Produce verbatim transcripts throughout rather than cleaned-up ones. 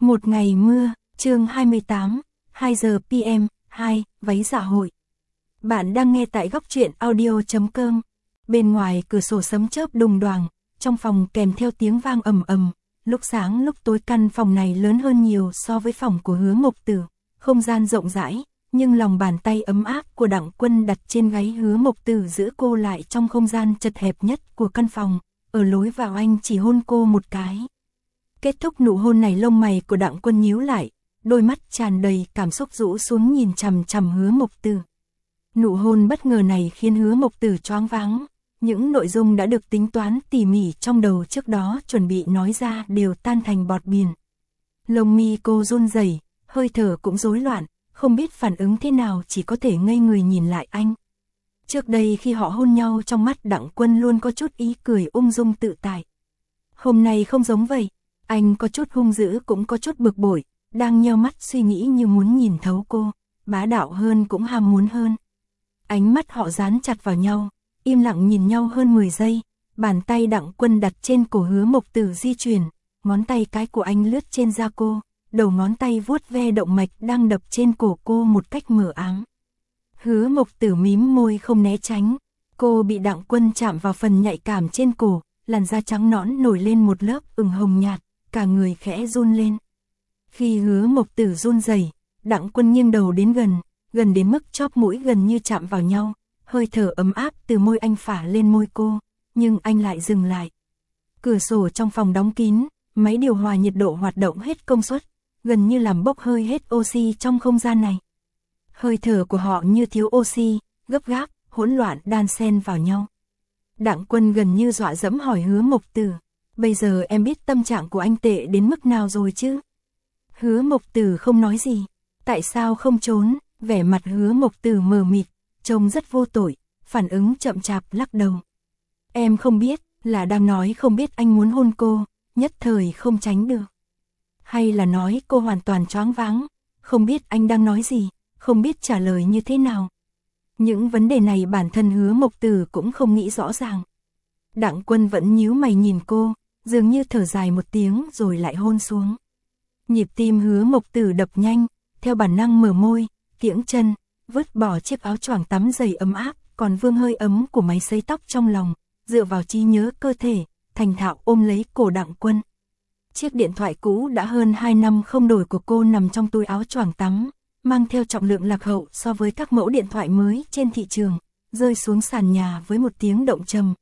Một ngày mưa, chương hai mươi tám, hai giờ pê em, hai, váy dạ hội. Bạn đang nghe tại góc truyện audio chấm com. Bên ngoài cửa sổ sấm chớp đùng đoàng, trong phòng kèm theo tiếng vang ầm ầm. Lúc sáng lúc tối căn phòng này lớn hơn nhiều so với phòng của Hứa Mộc Tử. Không gian rộng rãi, nhưng lòng bàn tay ấm áp của Đặng Quân đặt trên gáy Hứa Mộc Tử giữ cô lại trong không gian chật hẹp nhất của căn phòng. Ở lối vào anh chỉ hôn cô một cái. Kết thúc nụ hôn này, lông mày của Đặng Quân nhíu lại, đôi mắt tràn đầy cảm xúc rũ xuống nhìn chằm chằm Hứa Mộc Tử. Nụ hôn bất ngờ này khiến Hứa Mộc Tử choáng váng, những nội dung đã được tính toán tỉ mỉ trong đầu trước đó chuẩn bị nói ra đều tan thành bọt biển. Lông mi cô run rẩy, hơi thở cũng rối loạn, không biết phản ứng thế nào, chỉ có thể ngây người nhìn lại anh. Trước đây khi họ hôn nhau, trong mắt Đặng Quân luôn có chút ý cười ung dung tự tại. Hôm nay không giống vậy. Anh có chút hung dữ cũng có chút bực bội, đang nheo mắt suy nghĩ như muốn nhìn thấu cô, bá đạo hơn cũng ham muốn hơn. Ánh mắt họ dán chặt vào nhau, im lặng nhìn nhau hơn mười giây, bàn tay Đặng Quân đặt trên cổ Hứa Mộc Tử di chuyển, ngón tay cái của anh lướt trên da cô, đầu ngón tay vuốt ve động mạch đang đập trên cổ cô một cách mờ ám. Hứa Mộc Tử mím môi không né tránh, cô bị Đặng Quân chạm vào phần nhạy cảm trên cổ, làn da trắng nõn nổi lên một lớp ửng hồng nhạt, cả người khẽ run lên. Khi Hứa Mộc Tử run rẩy, Đặng Quân nghiêng đầu đến gần, gần đến mức chóp mũi gần như chạm vào nhau, hơi thở ấm áp từ môi anh phả lên môi cô, nhưng anh lại dừng lại. Cửa sổ trong phòng đóng kín, máy điều hòa nhiệt độ hoạt động hết công suất, gần như làm bốc hơi hết oxy trong không gian này. Hơi thở của họ như thiếu oxy, gấp gáp, hỗn loạn đan xen vào nhau. Đặng Quân gần như dọa dẫm hỏi Hứa Mộc Tử, bây giờ em biết tâm trạng của anh tệ đến mức nào rồi chứ? Hứa Mộc Tử không nói gì. Tại sao không trốn? Vẻ mặt Hứa Mộc Tử mờ mịt, trông rất vô tội, phản ứng chậm chạp lắc đầu. Em không biết, là đang nói không biết anh muốn hôn cô, nhất thời không tránh được. Hay là nói cô hoàn toàn choáng váng, không biết anh đang nói gì, không biết trả lời như thế nào. Những vấn đề này bản thân Hứa Mộc Tử cũng không nghĩ rõ ràng. Đặng Quân vẫn nhíu mày nhìn cô, dường như thở dài một tiếng rồi lại hôn xuống. Nhịp tim Hứa Mộc Tử đập nhanh, theo bản năng mở môi, kiễng chân, vứt bỏ chiếc áo choàng tắm dày ấm áp, còn vương hơi ấm của máy sấy tóc trong lòng, dựa vào trí nhớ cơ thể, thành thạo ôm lấy cổ Đặng Quân. Chiếc điện thoại cũ đã hơn hai năm không đổi của cô nằm trong túi áo choàng tắm, mang theo trọng lượng lạc hậu so với các mẫu điện thoại mới trên thị trường, rơi xuống sàn nhà với một tiếng động trầm.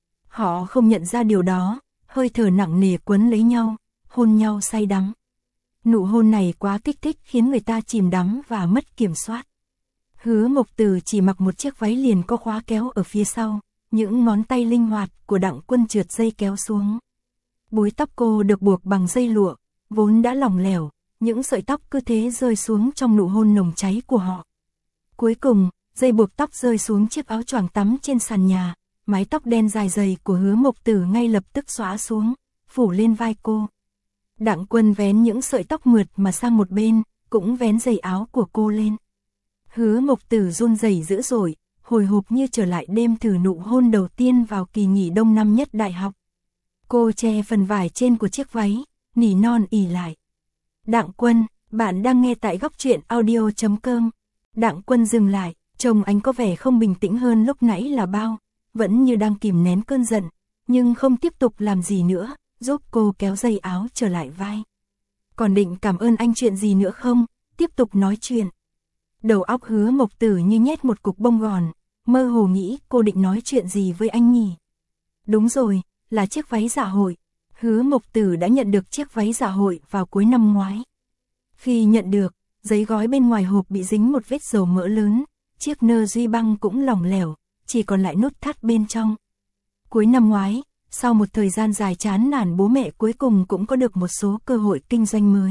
Họ không nhận ra điều đó, hơi thở nặng nề quấn lấy nhau, hôn nhau say đắm. Nụ hôn này quá kích thích khiến người ta chìm đắm và mất kiểm soát. Hứa Mộc Tử chỉ mặc một chiếc váy liền có khóa kéo ở phía sau, những ngón tay linh hoạt của Đặng Quân trượt dây kéo xuống. Búi tóc cô được buộc bằng dây lụa, vốn đã lỏng lẻo, những sợi tóc cứ thế rơi xuống trong nụ hôn nồng cháy của họ. Cuối cùng, dây buộc tóc rơi xuống chiếc áo choàng tắm trên sàn nhà, mái tóc đen dài dày của Hứa Mộc Tử ngay lập tức xõa xuống, phủ lên vai cô. Đặng Quân vén những sợi tóc mượt mà sang một bên, cũng vén dây áo của cô lên. Hứa Mộc Tử run rẩy dữ dội, hồi hộp như trở lại đêm thử nụ hôn đầu tiên vào kỳ nghỉ đông năm nhất đại học. Cô che phần vải trên của chiếc váy, nỉ non ỉ lại. Đặng Quân, bạn đang nghe tại góc truyện audio chấm com. Đặng Quân dừng lại, trông anh có vẻ không bình tĩnh hơn lúc nãy là bao, vẫn như đang kìm nén cơn giận, nhưng không tiếp tục làm gì nữa, giúp cô kéo dây áo trở lại vai. Còn định cảm ơn anh chuyện gì nữa không? Tiếp tục nói chuyện. Đầu óc Hứa Mộc Tử như nhét một cục bông gòn, mơ hồ nghĩ cô định nói chuyện gì với anh nhỉ? Đúng rồi, là chiếc váy dạ hội. Hứa Mộc Tử đã nhận được chiếc váy dạ hội vào cuối năm ngoái. Khi nhận được, giấy gói bên ngoài hộp bị dính một vết dầu mỡ lớn, chiếc nơ duy băng cũng lỏng lẻo, chỉ còn lại nút thắt bên trong. Cuối năm ngoái, sau một thời gian dài chán nản, bố mẹ cuối cùng cũng có được một số cơ hội kinh doanh mới.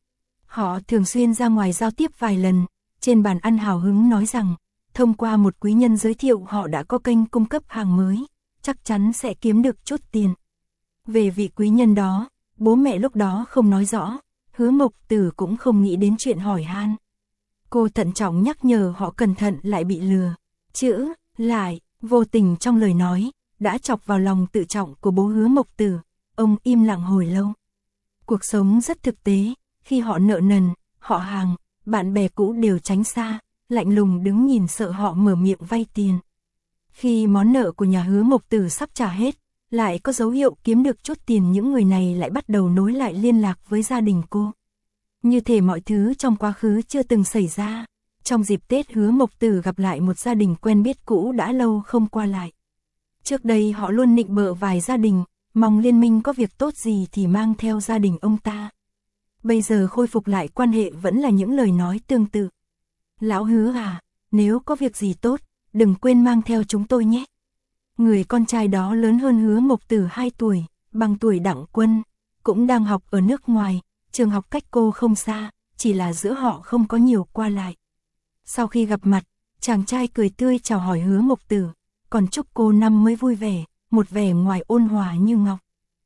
Họ thường xuyên ra ngoài giao tiếp vài lần, trên bàn ăn hào hứng nói rằng, thông qua một quý nhân giới thiệu họ đã có kênh cung cấp hàng mới, chắc chắn sẽ kiếm được chút tiền. Về vị quý nhân đó, bố mẹ lúc đó không nói rõ, Hứa Mộc Tử cũng không nghĩ đến chuyện hỏi han. Cô thận trọng nhắc nhở họ cẩn thận lại bị lừa. Chữ, lại, vô tình trong lời nói, đã chọc vào lòng tự trọng của bố Hứa Mộc Tử. Ông im lặng hồi lâu. Cuộc sống rất thực tế, khi họ nợ nần, họ hàng, bạn bè cũ đều tránh xa, lạnh lùng đứng nhìn sợ họ mở miệng vay tiền. Khi món nợ của nhà Hứa Mộc Tử sắp trả hết, lại có dấu hiệu kiếm được chút tiền, những người này lại bắt đầu nối lại liên lạc với gia đình cô. Như thể mọi thứ trong quá khứ chưa từng xảy ra. Trong dịp Tết, Hứa Mộc Tử gặp lại một gia đình quen biết cũ đã lâu không qua lại. Trước đây họ luôn nịnh bợ vài gia đình, mong liên minh có việc tốt gì thì mang theo gia đình ông ta. Bây giờ khôi phục lại quan hệ vẫn là những lời nói tương tự. Lão Hứa à, nếu có việc gì tốt, đừng quên mang theo chúng tôi nhé. Người con trai đó lớn hơn Hứa Mộc Tử hai tuổi, bằng tuổi Đặng Quân, cũng đang học ở nước ngoài, trường học cách cô không xa, chỉ là giữa họ không có nhiều qua lại. Sau khi gặp mặt, chàng trai cười tươi chào hỏi Hứa Mộc Tử, còn chúc cô năm mới vui vẻ, một vẻ ngoài ôn hòa như ngọc.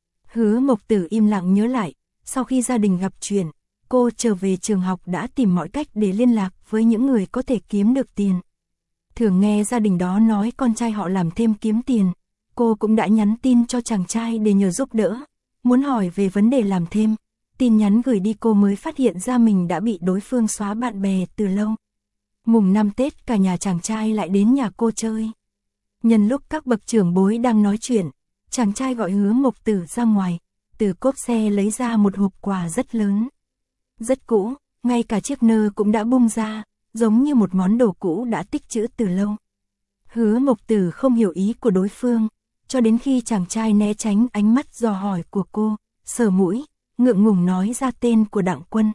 Hứa Mộc Tử im lặng nhớ lại, sau khi gia đình gặp chuyện, cô trở về trường học đã tìm mọi cách để liên lạc với những người có thể kiếm được tiền. Thường nghe gia đình đó nói con trai họ làm thêm kiếm tiền, cô cũng đã nhắn tin cho chàng trai để nhờ giúp đỡ, muốn hỏi về vấn đề làm thêm. Tin nhắn gửi đi cô mới phát hiện ra mình đã bị đối phương xóa bạn bè từ lâu. Mùng năm Tết cả nhà chàng trai lại đến nhà cô chơi. Nhân lúc các bậc trưởng bối đang nói chuyện, chàng trai gọi Hứa Mộc Tử ra ngoài, từ cốp xe lấy ra một hộp quà rất lớn. Rất cũ, ngay cả chiếc nơ cũng đã bung ra, giống như một món đồ cũ đã tích trữ từ lâu. Hứa Mộc Tử không hiểu ý của đối phương, cho đến khi chàng trai né tránh ánh mắt dò hỏi của cô, sờ mũi, ngượng ngùng nói ra tên của Đặng Quân.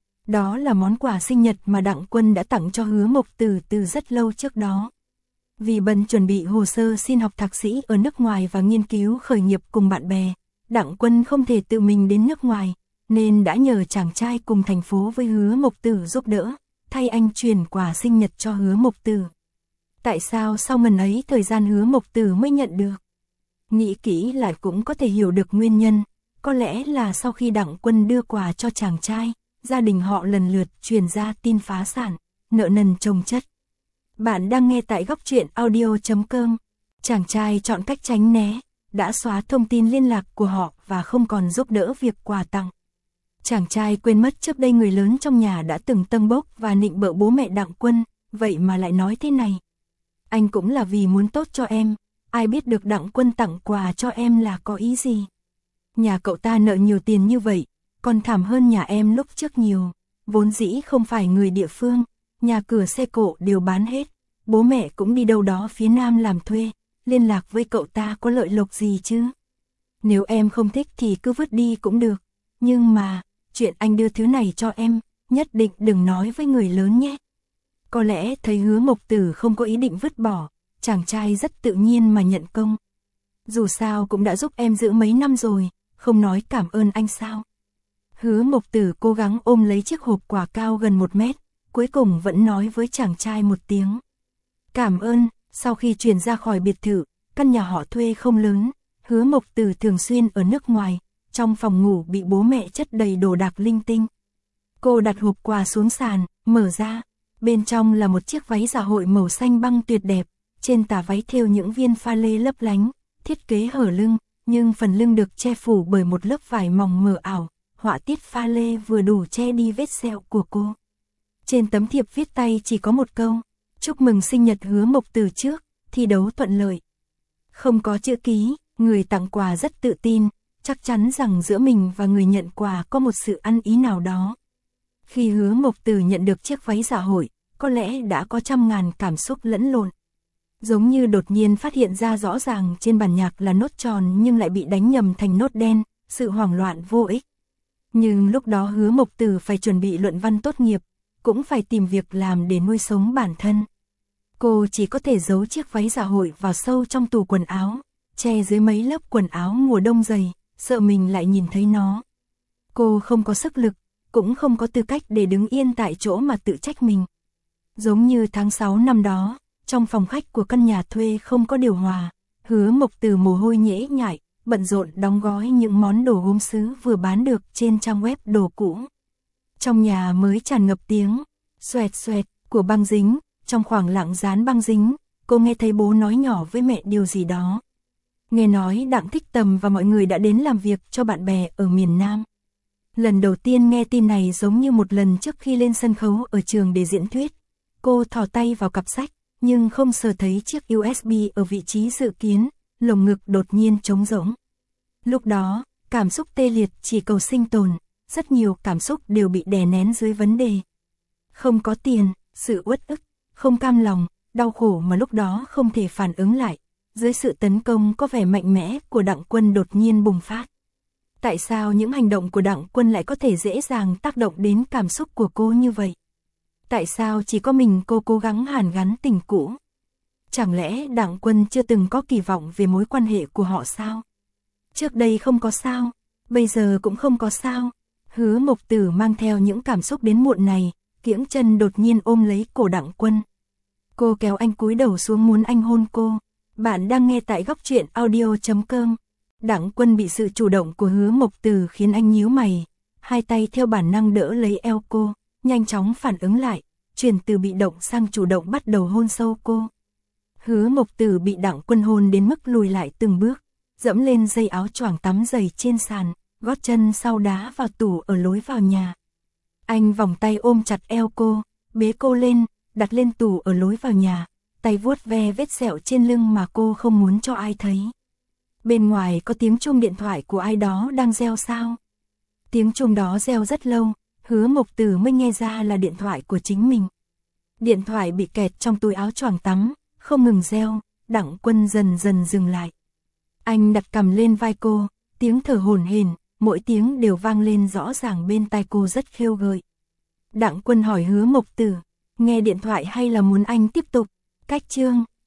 Đó là món quà sinh nhật mà Đặng Quân đã tặng cho Hứa Mộc Tử từ rất lâu trước đó. Vì bận chuẩn bị hồ sơ xin học thạc sĩ ở nước ngoài và nghiên cứu khởi nghiệp cùng bạn bè, Đặng Quân không thể tự mình đến nước ngoài, nên đã nhờ chàng trai cùng thành phố với Hứa Mộc Tử giúp đỡ, thay anh truyền quà sinh nhật cho Hứa Mộc Tử. Tại sao sau ngần ấy thời gian Hứa Mộc Tử mới nhận được? Nghĩ kỹ lại cũng có thể hiểu được nguyên nhân, có lẽ là sau khi Đặng Quân đưa quà cho chàng trai, gia đình họ lần lượt truyền ra tin phá sản, nợ nần chồng chất. Bạn đang nghe tại góc truyện audio chấm com. Chàng trai chọn cách tránh né, đã xóa thông tin liên lạc của họ và không còn giúp đỡ việc quà tặng. Chàng trai quên mất trước đây người lớn trong nhà đã từng tâng bốc và nịnh bợ bố mẹ Đặng Quân, vậy mà lại nói thế này. Anh cũng là vì muốn tốt cho em, ai biết được Đặng Quân tặng quà cho em là có ý gì. Nhà cậu ta nợ nhiều tiền như vậy, còn thảm hơn nhà em lúc trước nhiều, vốn dĩ không phải người địa phương, nhà cửa xe cộ đều bán hết, bố mẹ cũng đi đâu đó phía Nam làm thuê, liên lạc với cậu ta có lợi lộc gì chứ. Nếu em không thích thì cứ vứt đi cũng được, nhưng mà, chuyện anh đưa thứ này cho em, nhất định đừng nói với người lớn nhé. Có lẽ thấy Hứa Mộc Tử không có ý định vứt bỏ, chàng trai rất tự nhiên mà nhận công. Dù sao cũng đã giúp em giữ mấy năm rồi, không nói cảm ơn anh sao. Hứa Mộc Tử cố gắng ôm lấy chiếc hộp quà cao gần một mét, cuối cùng vẫn nói với chàng trai một tiếng. Cảm ơn. Sau khi chuyển ra khỏi biệt thự, căn nhà họ thuê không lớn, Hứa Mộc Tử thường xuyên ở nước ngoài, trong phòng ngủ bị bố mẹ chất đầy đồ đạc linh tinh. Cô đặt hộp quà xuống sàn, mở ra, bên trong là một chiếc váy dạ hội màu xanh băng tuyệt đẹp, trên tà váy thêu những viên pha lê lấp lánh, thiết kế hở lưng, nhưng phần lưng được che phủ bởi một lớp vải mỏng mờ ảo, họa tiết pha lê vừa đủ che đi vết sẹo của cô. Trên tấm thiệp viết tay chỉ có một câu, chúc mừng sinh nhật Hứa Mộc Tử trước, thi đấu thuận lợi. Không có chữ ký, người tặng quà rất tự tin, chắc chắn rằng giữa mình và người nhận quà có một sự ăn ý nào đó. Khi Hứa Mộc Tử nhận được chiếc váy dạ hội, có lẽ đã có trăm ngàn cảm xúc lẫn lộn. Giống như đột nhiên phát hiện ra rõ ràng trên bản nhạc là nốt tròn nhưng lại bị đánh nhầm thành nốt đen, sự hoảng loạn vô ích. Nhưng lúc đó Hứa Mộc Tử phải chuẩn bị luận văn tốt nghiệp, cũng phải tìm việc làm để nuôi sống bản thân. Cô chỉ có thể giấu chiếc váy dạ hội vào sâu trong tủ quần áo, che dưới mấy lớp quần áo mùa đông dày, sợ mình lại nhìn thấy nó. Cô không có sức lực, cũng không có tư cách để đứng yên tại chỗ mà tự trách mình. Giống như tháng sáu năm đó, trong phòng khách của căn nhà thuê không có điều hòa, Hứa Mộc Tử mồ hôi nhễ nhại, bận rộn đóng gói những món đồ gốm sứ vừa bán được trên trang web đồ cũ. Trong nhà mới tràn ngập tiếng xoẹt xoẹt của băng dính, trong khoảng lặng dán băng dính, cô nghe thấy bố nói nhỏ với mẹ điều gì đó. Nghe nói Đặng Thích Tầm và mọi người đã đến làm việc cho bạn bè ở miền Nam. Lần đầu tiên nghe tin này giống như một lần trước khi lên sân khấu ở trường để diễn thuyết. Cô thò tay vào cặp sách, nhưng không sờ thấy chiếc u ét bê ở vị trí dự kiến, lồng ngực đột nhiên trống rỗng. Lúc đó, cảm xúc tê liệt chỉ cầu sinh tồn, rất nhiều cảm xúc đều bị đè nén dưới vấn đề. Không có tiền, sự uất ức, không cam lòng, đau khổ mà lúc đó không thể phản ứng lại. Dưới sự tấn công có vẻ mạnh mẽ của Đặng Quân đột nhiên bùng phát. Tại sao những hành động của Đặng Quân lại có thể dễ dàng tác động đến cảm xúc của cô như vậy? Tại sao chỉ có mình cô cố gắng hàn gắn tình cũ? Chẳng lẽ Đặng Quân chưa từng có kỳ vọng về mối quan hệ của họ sao? Trước đây không có sao, bây giờ cũng không có sao. Hứa Mộc Tử mang theo những cảm xúc đến muộn này, kiễng chân đột nhiên ôm lấy cổ Đặng Quân. Cô kéo anh cúi đầu xuống muốn anh hôn cô. Bạn đang nghe tại góc truyện audio chấm com. Đặng Quân bị sự chủ động của Hứa Mộc Tử khiến anh nhíu mày, hai tay theo bản năng đỡ lấy eo cô, nhanh chóng phản ứng lại, chuyển từ bị động sang chủ động bắt đầu hôn sâu cô. Hứa Mộc Tử bị Đặng Quân hôn đến mức lùi lại từng bước, dẫm lên dây áo choàng tắm giày trên sàn, gót chân sau đá vào tủ ở lối vào nhà. Anh vòng tay ôm chặt eo cô, bế cô lên, đặt lên tủ ở lối vào nhà, tay vuốt ve vết sẹo trên lưng mà cô không muốn cho ai thấy. Bên ngoài có tiếng chuông điện thoại của ai đó đang reo sao. Tiếng chuông đó reo rất lâu, Hứa Mộc Tử mới nghe ra là điện thoại của chính mình. Điện thoại bị kẹt trong túi áo choàng tắm, không ngừng reo, Đặng Quân dần dần dừng lại. Anh đặt cằm lên vai cô, tiếng thở hổn hển, mỗi tiếng đều vang lên rõ ràng bên tai cô rất khêu gợi. Đặng Quân hỏi Hứa Mộc Tử, nghe điện thoại hay là muốn anh tiếp tục? Cách chương